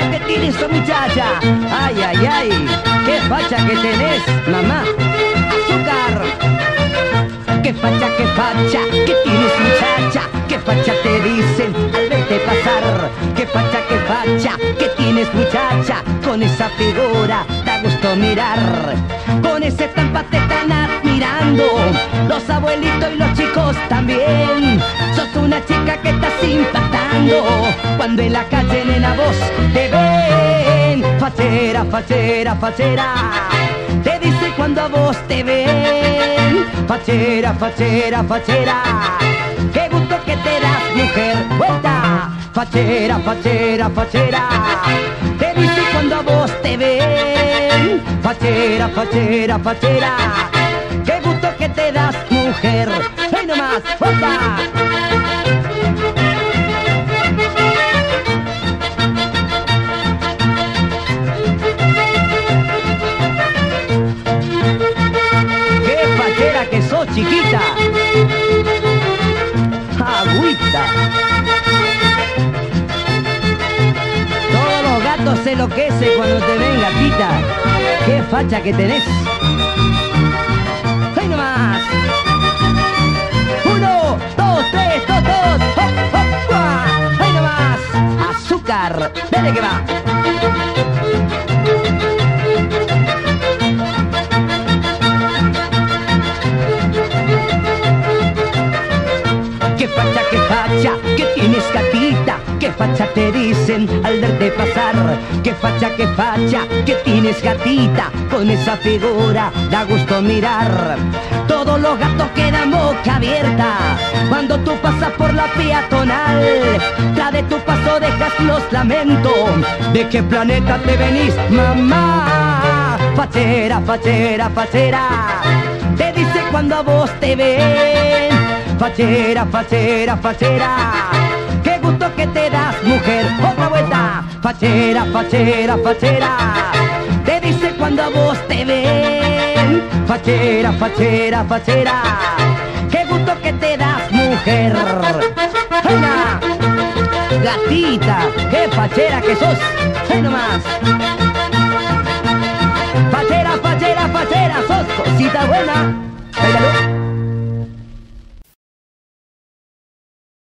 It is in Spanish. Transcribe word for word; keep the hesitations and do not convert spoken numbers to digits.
que tiene esa muchacha. Ay, ay, ay, qué facha que tenés, mamá. Azúcar. Qué facha, qué facha que tienes, muchacha. Qué facha te dicen al verte pasar. Qué facha, qué facha que tienes, muchacha. Con esa figura da gusto mirar. Con esa estampa te están admirando los abuelitos y los chicos también. Sos una chica que estás impactando cuando en la calle, nena, vos te ven. Fachera, fachera, fachera, te dice cuando a vos te ven. Fachera, fachera, fachera, qué gusto que te das, mujer. Vuelta. Fachera, fachera, fachera, te dice cuando a vos te ven. Fachera, fachera, fachera, qué gusto que te das, mujer. ¡Hey nomás! ¡Vuelta! Que sos, chiquita. Agüita. Todos los gatos se enloquecen cuando te ven, gatita. Qué facha que tenés. ¡Hey nomás! Uno, dos, tres, dos, dos. ¡Hop, hop, ¡guau! ¡Hey nomás! Azúcar. Dale que va. Qué facha, qué facha que tienes, gatita. Qué facha te dicen al verte pasar. Qué facha, qué facha que tienes, gatita. Con esa figura da gusto mirar. Todos los gatos quedan boca abierta cuando tú pasas por la peatonal. Tras de tu paso dejas los lamentos. ¿De qué planeta te venís, mamá? Fachera, fachera, fachera, te dice cuando a vos te ven. Fachera, fachera, fachera, qué gusto que te das, mujer. Otra vuelta. Fachera, fachera, fachera, te dice cuando a vos te ven. Fachera, fachera, fachera, qué gusto que te das, mujer. ¡Venga! Gatita, qué fachera que sos. ¡Ven nomás! Fachera, fachera, fachera, sos cosita buena. ¡Pégalo!